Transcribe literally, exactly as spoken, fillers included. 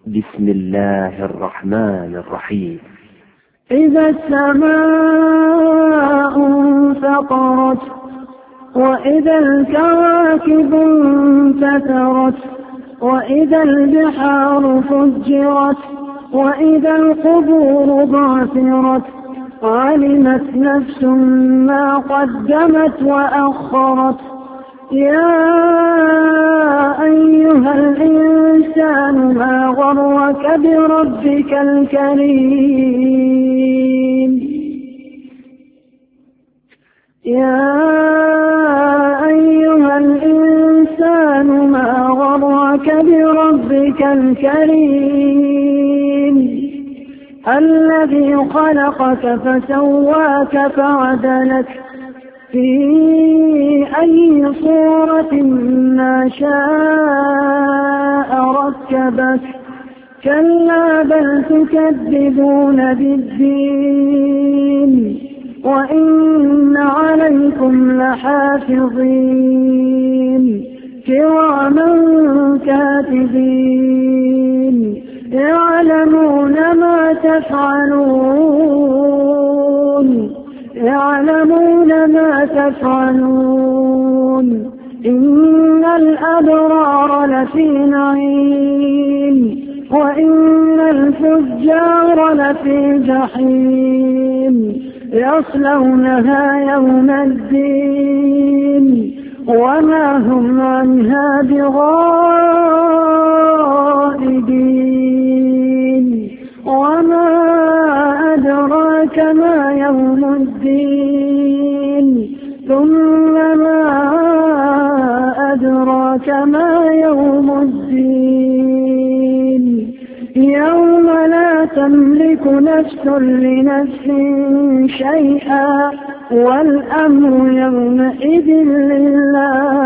بسم الله الرحمن الرحيم. إذا السماء انفطرت وإذا الكواكب انتثرت وإذا البحار فجرت وإذا القبور بعثرت علمت نفس ما قدمت وأخرت. يا أيها الإنسان ما غرك بربك الكريم يا أيها الإنسان ما غرك بربك الكريم الذي خلقك فسواك فعدلك في أي صورة ما شاء ركبك. كلا بل تكذبون بالدين وإن عليكم لحافظين كراما كاتبين يعلمون ما تفعلون يعلمون ما تفعلون. إن الأبرار لفي نعيم وإن الفجار لفي جحيم يصلونها يوم الدين وما هم عنها بغائبين. وما أدراك ما يوم الدين ثم ما أدراك ما يوم الدين يوم لا تملك نفس لنفس شيئا والأمر يومئذ لله.